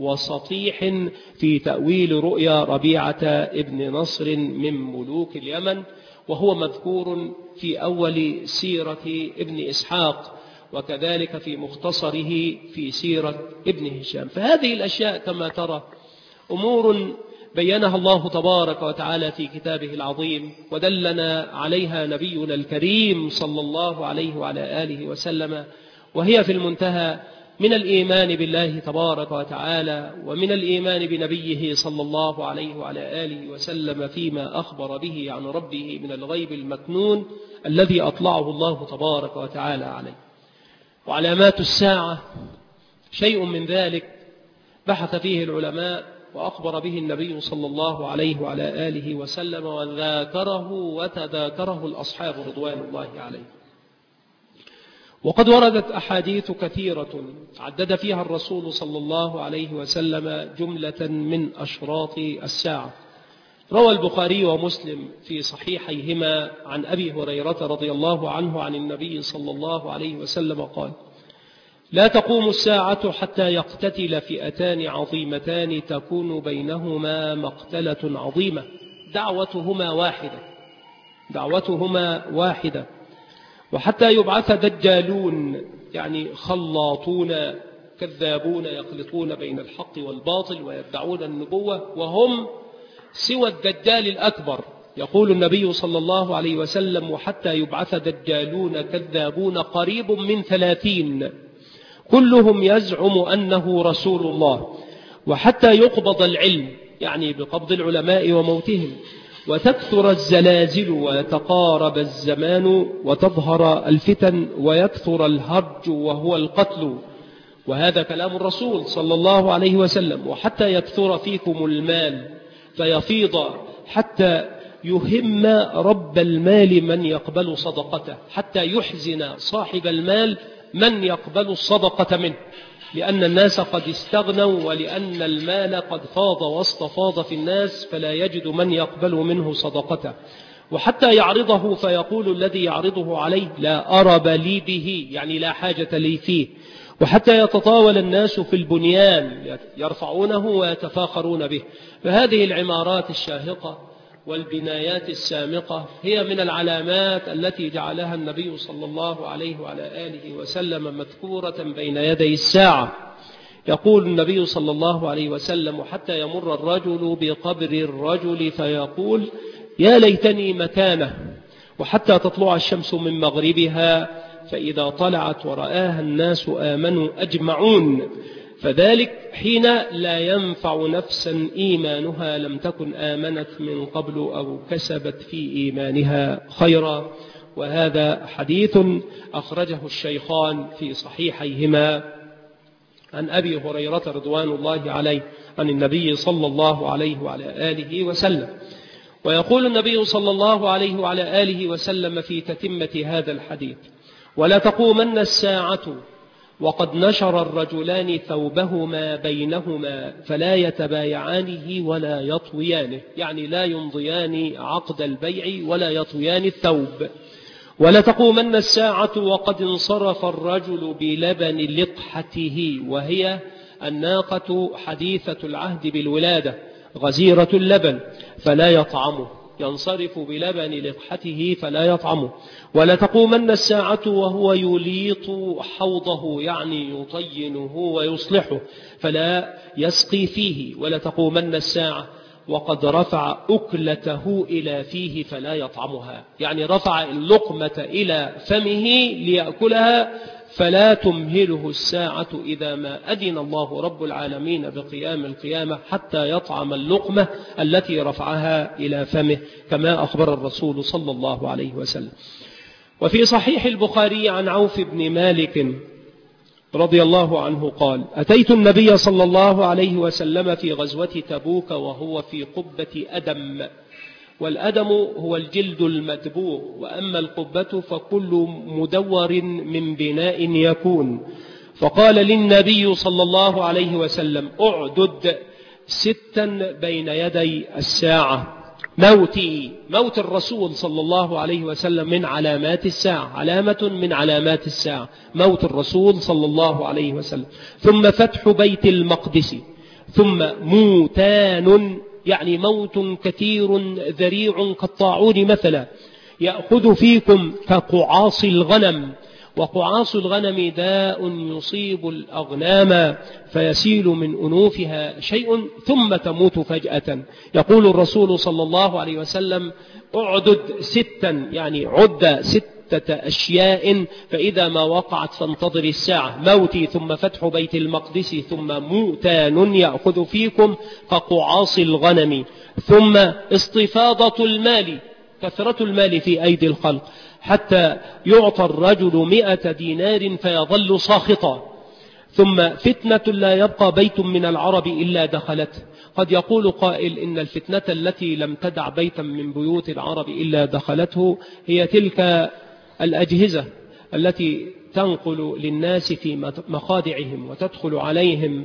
Speaker 1: وسطيح في تأويل رؤيا ربيعة ابن نصر من ملوك اليمن، وهو مذكور في أول سيرة ابن إسحاق، وكذلك في مختصره في سيرة ابن هشام. فهذه الأشياء كما ترى أمور بينها الله تبارك وتعالى في كتابه العظيم، ودلنا عليها نبينا الكريم صلى الله عليه وعلى آله وسلم، وهي في المنتهى من الإيمان بالله تبارك وتعالى، ومن الإيمان بنبيه صلى الله عليه وعلى آله وسلم فيما أخبر به عن ربه من الغيب المكنون الذي أطلعه الله تبارك وتعالى عليه. وعلامات الساعة شيء من ذلك بحث فيه العلماء وأخبر به النبي صلى الله عليه وعلى آله وسلم، وذاكره وتذاكره الأصحاب رضوان الله عليه. وقد وردت أحاديث كثيرة عدد فيها الرسول صلى الله عليه وسلم جملة من أشراط الساعة. روى البخاري ومسلم في صحيحيهما عن أبي هريرة رضي الله عنه عن النبي صلى الله عليه وسلم قال: لا تقوم الساعة حتى يقتتل فئتان عظيمتان تكون بينهما مقتلة عظيمة دعوتهما واحدة، وحتى يبعث دجالون، يعني خلاطون كذابون يخلطون بين الحق والباطل ويدعون النبوة، وهم سوى الدجال الأكبر. يقول النبي صلى الله عليه وسلم: وحتى يبعث دجالون كذابون قريب من 30 كلهم يزعم أنه رسول الله، وحتى يقبض العلم، يعني بقبض العلماء وموتهم، وتكثر الزلازل ويتقارب الزمان وتظهر الفتن ويكثر الهرج وهو القتل. وهذا كلام الرسول صلى الله عليه وسلم. وحتى يكثر فيكم المال فيفيض حتى يهم رب المال من يقبل صدقته، حتى يحزن صاحب المال من يقبل الصدقة منه، لأن الناس قد استغنوا، ولأن المال قد فاض واستفاض في الناس، فلا يجد من يقبل منه صدقته. وحتى يعرضه فيقول الذي يعرضه عليه: لا أرب لي به، يعني لا حاجة لي فيه. وحتى يتطاول الناس في البنيان يرفعونه ويتفاخرون به. فهذه العمارات الشاهقة والبنايات السامقة هي من العلامات التي جعلها النبي صلى الله عليه وعلى آله وسلم مذكورة بين يدي الساعة. يقول النبي صلى الله عليه وسلم: حتى يمر الرجل بقبر الرجل فيقول: يا ليتني مكانه. وحتى تطلع الشمس من مغربها، فإذا طلعت ورآها الناس آمنوا أجمعون، فذلك حين لا ينفع نفسا إيمانها لم تكن آمنت من قبل أو كسبت في إيمانها خيرا. وهذا حديث أخرجه الشيخان في صحيحيهما عن أبي هريرة رضوان الله عليه عن النبي صلى الله عليه وعلى آله وسلم. ويقول النبي صلى الله عليه وعلى آله وسلم في تتمة هذا الحديث: ولا تقومن الساعة وقد نشر الرجلان ثوبهما بينهما فلا يتبايعانه ولا يطويانه، يعني لا يمضيان عقد البيع ولا يطويان الثوب. ولتقومن الساعة وقد انصرف الرجل بلبن لقحته، وهي الناقة حديثة العهد بالولادة غزيرة اللبن فلا يطعمه، ينصرف بلبن لقحته فلا يطعمه. ولتقومن الساعة وهو يليط حوضه، يعني يطينه ويصلحه فلا يسقي فيه. ولتقومن الساعة وقد رفع أكلته إلى فيه فلا يطعمها، يعني رفع اللقمة إلى فمه ليأكلها فلا تمهله الساعة إذا ما أذن الله رب العالمين بقيام القيامة حتى يطعم اللقمة التي رفعها إلى فمه، كما أخبر الرسول صلى الله عليه وسلم. وفي صحيح البخاري عن عوف بن مالك رضي الله عنه قال: أتيت النبي صلى الله عليه وسلم في غزوة تبوك وهو في قبة أدم، والأدم هو الجلد المدبوغ، وأما القبة فكل مدور من بناء يكون. فقال للنبي صلى الله عليه وسلم: أعدد 6 بين يدي الساعة. موت الرسول صلى الله عليه وسلم من علامات الساعة، علامة من علامات الساعة موت الرسول صلى الله عليه وسلم. ثم فتح بيت المقدس، ثم موتان، يعني موت كثير ذريع كالطاعون مثلا، يأخذ فيكم كقعاص الغنم. وقعاص الغنم داء يصيب الأغنام فيسيل من أنوفها شيء ثم تموت فجأة. يقول الرسول صلى الله عليه وسلم: أعدد 6، يعني عد 6 أشياء، فإذا ما وقعت فانتظر الساعة: موتي، ثم فتح بيت المقدس، ثم موتان يأخذ فيكم كقعاص الغنم، ثم استفاضة المال، كثرة المال في أيدي الخلق، حتى يعطى الرجل 100 دينار فيظل ساخطا، ثم فتنة لا يبقى بيت من العرب إلا دخلته. قد يقول قائل إن الفتنة التي لم تدع بيتا من بيوت العرب إلا دخلته هي تلك الأجهزة التي تنقل للناس في مخادعهم وتدخل عليهم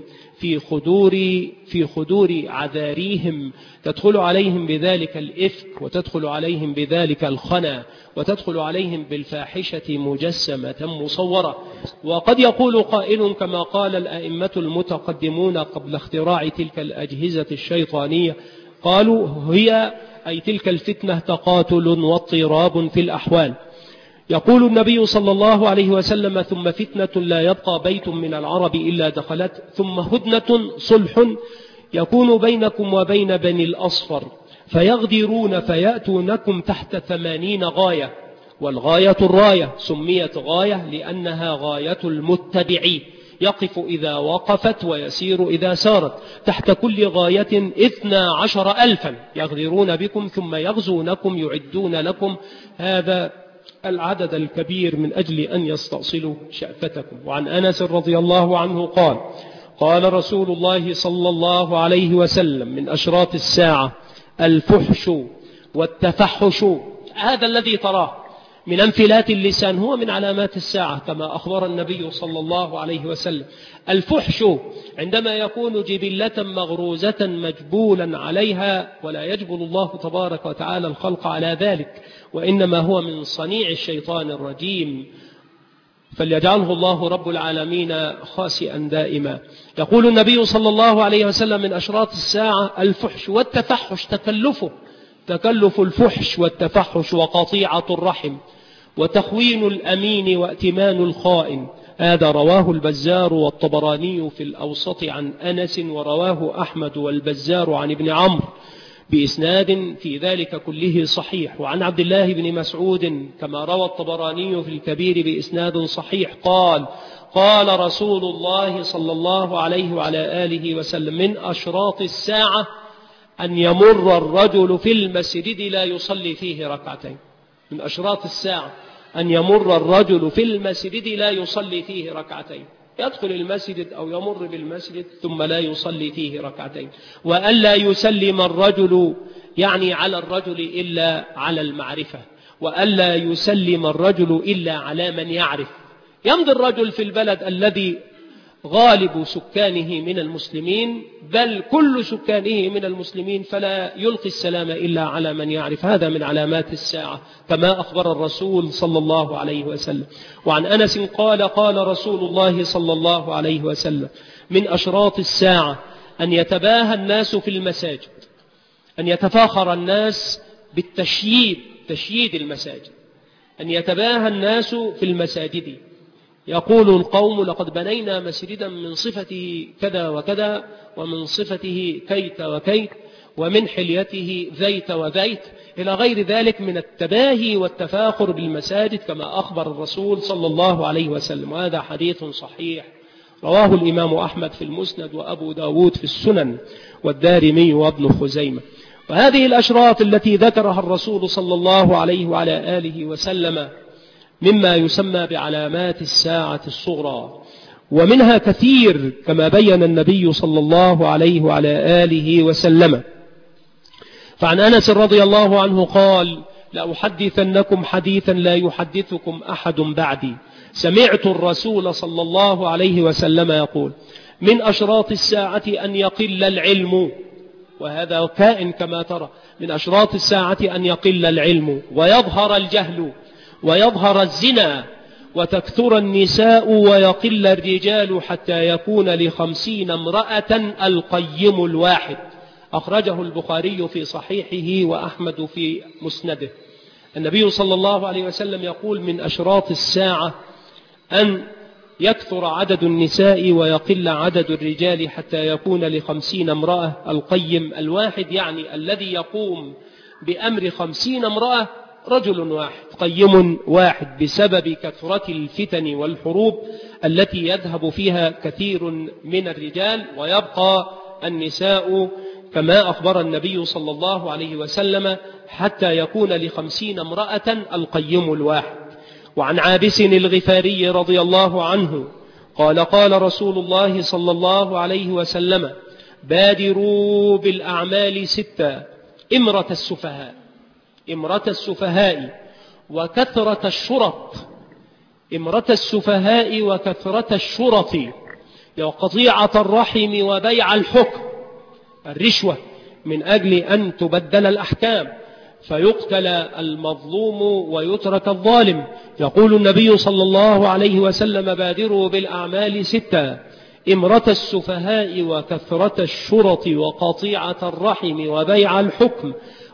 Speaker 1: في خدور عذاريهم، تدخل عليهم بذلك الإفك، وتدخل عليهم بذلك الخنا، وتدخل عليهم بالفاحشة مجسمة مصورة. وقد يقول قائل كما قال الأئمة المتقدمون قبل اختراع تلك الأجهزة الشيطانية، قالوا هي أي تلك الفتنة تقاتل واضطراب في الأحوال. يقول النبي صلى الله عليه وسلم: ثم فتنة لا يبقى بيت من العرب إلا دخلت، ثم هدنة صلح يكون بينكم وبين بني الأصفر، فيغدرون فيأتونكم تحت 80 غاية، والغاية الراية، سميت غاية لأنها غاية المتبعين، يقف إذا وقفت ويسير إذا سارت، تحت كل غاية 12,000 يغدرون بكم ثم يغزونكم يعدون لكم هذا العدد الكبير من أجل أن يستأصلوا شأفتكم. وعن أنس رضي الله عنه قال: قال رسول الله صلى الله عليه وسلم: من أشراط الساعة الفحش والتفحش. هذا الذي تراه من انفلات اللسان هو من علامات الساعة كما أخبر النبي صلى الله عليه وسلم. الفحش عندما يكون جبلة مغروزة مجبولا عليها، ولا يجبل الله تبارك وتعالى الخلق على ذلك، وإنما هو من صنيع الشيطان الرجيم، فليجعله الله رب العالمين خاسئا دائما. يقول النبي صلى الله عليه وسلم: من أشراط الساعة الفحش والتفحش، تكلف الفحش والتفحش، وقطيعة الرحم، وتخوين الأمين، وائتمان الخائن. هذا رواه البزار والطبراني في الأوسط عن أنس، ورواه أحمد والبزار عن ابن عمرو بإسناد في ذلك كله صحيح. وعن عبد الله بن مسعود كما روى الطبراني في الكبير بإسناد صحيح قال: قال رسول الله صلى الله عليه وعلى آله وسلم: من أشراط الساعة أن يمر الرجل في المسجد لا يصلي فيه ركعتين. من أشراط الساعة أن يمر الرجل في المسجد لا يصلي فيه ركعتين، يدخل المسجد أو يمر بالمسجد ثم لا يصلي فيه ركعتين. وألا يسلم الرجل، يعني على الرجل، إلا على المعرفة، وألا يسلم الرجل إلا على من يعرف، يمضي الرجل في البلد الذي غالب سكانه من المسلمين، بل كل سكانه من المسلمين، فلا يلقي السلام إلا على من يعرف. هذا من علامات الساعة كما أخبر الرسول صلى الله عليه وسلم. وعن أنس قال قال رسول الله صلى الله عليه وسلم: من أشراط الساعة أن يتباهى الناس في المساجد، أن يتفاخر الناس تشييد المساجد، أن يتباهى الناس في المساجد. يقول القوم: لقد بنينا مسجدا من صفته كذا وكذا، ومن صفته كيت وكيت، ومن حليته ذيت وذيت، إلى غير ذلك من التباهي والتفاخر بالمساجد كما أخبر الرسول صلى الله عليه وسلم. وهذا حديث صحيح رواه الإمام أحمد في المسند، وأبو داود في السنن، والدارمي وابن خزيمة. وهذه الأشراط التي ذكرها الرسول صلى الله عليه وعلى آله وسلم مما يسمى بعلامات الساعة الصغرى، ومنها كثير كما بين النبي صلى الله عليه وعلى آله وسلم. فعن أنس رضي الله عنه قال: لأحدثنكم حديثا لا يحدثكم أحد بعدي، سمعت الرسول صلى الله عليه وسلم يقول: من أشراط الساعة أن يقل العلم، وهذا كائن كما ترى، من أشراط الساعة أن يقل العلم ويظهر الجهل ويظهر الزنا وتكثر النساء ويقل الرجال حتى يكون ل50 امرأة القيم الواحد. أخرجه البخاري في صحيحه وأحمد في مسنده. النبي صلى الله عليه وسلم يقول: من أشراط الساعة أن يكثر عدد النساء ويقل عدد الرجال حتى يكون ل50 امرأة القيم الواحد، يعني الذي يقوم بأمر 50 امرأة رجل واحد، قيم واحد، بسبب كثرة الفتن والحروب التي يذهب فيها كثير من الرجال، ويبقى النساء كما أخبر النبي صلى الله عليه وسلم حتى يكون ل50 امرأة القيم الواحد. وعن عابس الغفاري رضي الله عنه قال قال رسول الله صلى الله عليه وسلم: بادروا بالأعمال 6: إمرة السفهاء وكثرة الشرط، إمرة السفهاء وكثرة الشرط، وقطيعة الرحم وبيع الحكم، الرشوة، من أجل أن تبدل الأحكام فيقتل المظلوم ويترك الظالم. يقول النبي صلى الله عليه وسلم: بادروا بالأعمال 6: إمرة السفهاء وكثرة الشرط وقطيعة الرحم وبيع الحكم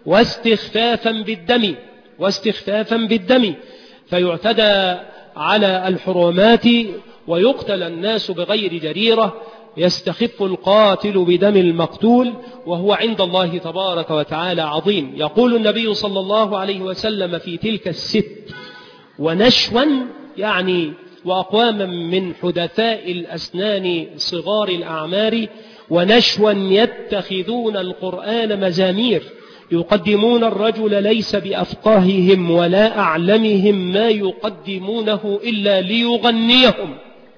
Speaker 1: واستخفافا بالدم فيعتدى على الحرمات ويقتل الناس بغير جريرة، يستخف القاتل بدم المقتول، وهو عند الله تبارك وتعالى عظيم. يقول النبي صلى الله عليه وسلم في تلك ال6: ونشوا، يعني وأقواما من حدثاء الأسنان صغار الأعمار، ونشوا يتخذون القرآن مزامير، يقدمون الرجل ليس بأفقاههم ولا أعلمهم ما يقدمونه إلا ليغنيهم.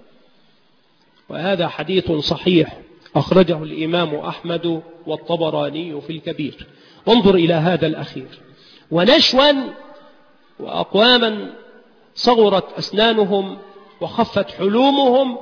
Speaker 1: وهذا حديث صحيح أخرجه الإمام أحمد والطبراني في الكبير. وانظر إلى هذا الأخير: ونشوا، وأقواما صغرت أسنانهم وخفت حلومهم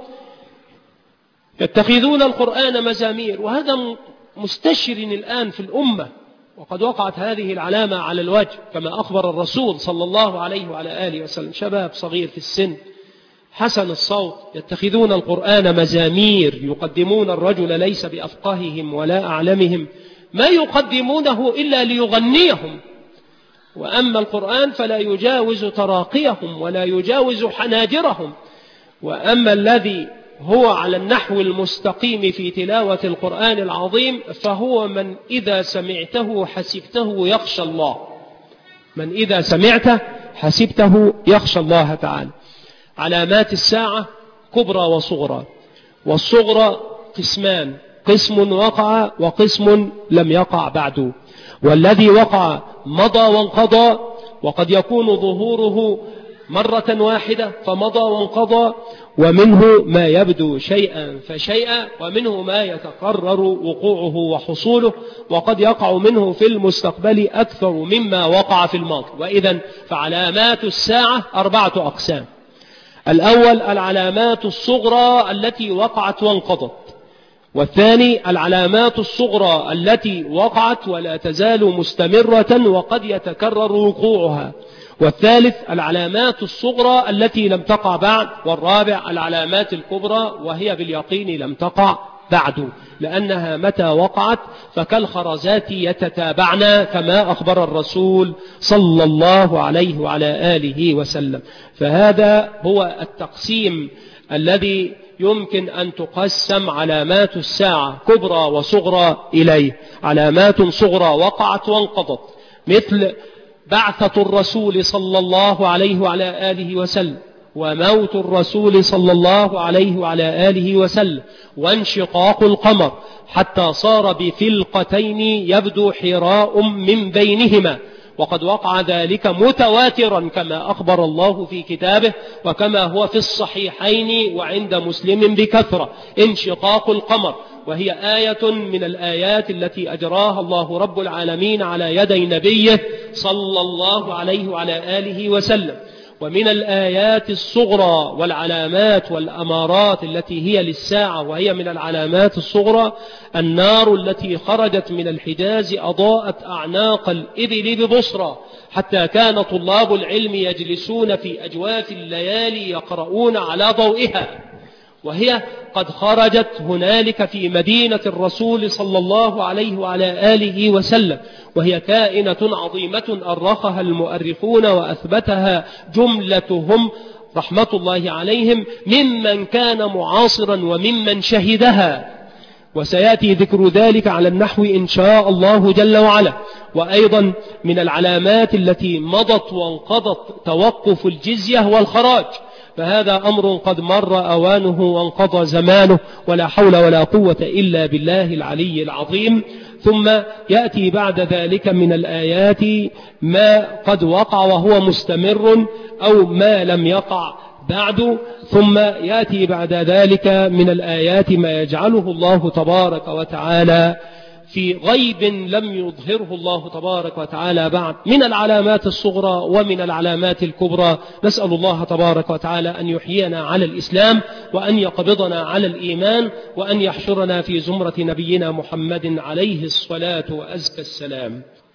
Speaker 1: يتخذون القرآن مزامير. وهذا مستشر الآن في الأمة، وقد وقعت هذه العلامة على الوجه كما أخبر الرسول صلى الله عليه وعلى آله وسلم. شباب صغير في السن حسن الصوت يتخذون القرآن مزامير، يقدمون الرجل ليس بأفقاههم ولا أعلمهم ما يقدمونه إلا ليغنيهم. وأما القرآن فلا يجاوز تراقيهم ولا يجاوز حناجرهم. وأما الذي هو على النحو المستقيم في تلاوة القرآن العظيم فهو من إذا سمعته حسبته يخشى الله، من إذا سمعته حسبته يخشى الله تعالى. علامات الساعة كبرى وصغرى، والصغرى قسمان: قسم وقع وقسم لم يقع بعد. والذي وقع مضى وانقضى، وقد يكون ظهوره مرة واحدة فمضى وانقضى، ومنه ما يبدو شيئا فشيئا، ومنه ما يتقرر وقوعه وحصوله، وقد يقع منه في المستقبل أكثر مما وقع في الماضي. وإذن فعلامات الساعة 4 أقسام: الأول العلامات الصغرى التي وقعت وانقضت، والثاني العلامات الصغرى التي وقعت ولا تزال مستمرة وقد يتكرر وقوعها، والثالث العلامات الصغرى التي لم تقع بعد، والرابع العلامات الكبرى وهي باليقين لم تقع بعد، لأنها متى وقعت فكالخرزات يتتابعن كما أخبر الرسول صلى الله عليه وعلى آله وسلم. فهذا هو التقسيم الذي يمكن أن تقسم علامات الساعة كبرى وصغرى إليه. علامات صغرى وقعت وانقضت مثل بعثة الرسول صلى الله عليه وعلى آله وسلم، وموت الرسول صلى الله عليه وعلى آله وسلم، وانشقاق القمر حتى صار بفلقتين يبدو حراء من بينهما، وقد وقع ذلك متواترا كما أخبر الله في كتابه وكما هو في الصحيحين وعند مسلم بكثرة. انشقاق القمر، وهي آية من الآيات التي أجراها الله رب العالمين على يدي نبيه صلى الله عليه وعلى آله وسلم. ومن الآيات الصغرى والعلامات والأمارات التي هي للساعة وهي من العلامات الصغرى النار التي خرجت من الحجاز أضاءت أعناق الإبل ببصرى، حتى كان طلاب العلم يجلسون في أجواف الليالي يقرؤون على ضوئها، وهي قد خرجت هنالك في مدينة الرسول صلى الله عليه وعلى آله وسلم، وهي كائنة عظيمة أرخها المؤرخون وأثبتها جملتهم رحمة الله عليهم ممن كان معاصرا وممن شهدها، وسيأتي ذكر ذلك على النحو إن شاء الله جل وعلا. وأيضا من العلامات التي مضت وانقضت توقف الجزية والخراج، فهذا أمر قد مر أوانه وانقضى زمانه، ولا حول ولا قوة إلا بالله العلي العظيم. ثم يأتي بعد ذلك من الآيات ما قد وقع وهو مستمر أو ما لم يقع بعد، ثم يأتي بعد ذلك من الآيات ما يجعله الله تبارك وتعالى في غيب لم يظهره الله تبارك وتعالى بعد من العلامات الصغرى ومن العلامات الكبرى. نسأل الله تبارك وتعالى أن يحيينا على الإسلام، وأن يقبضنا على الإيمان، وأن يحشرنا في زمرة نبينا محمد عليه الصلاة وأزكى السلام.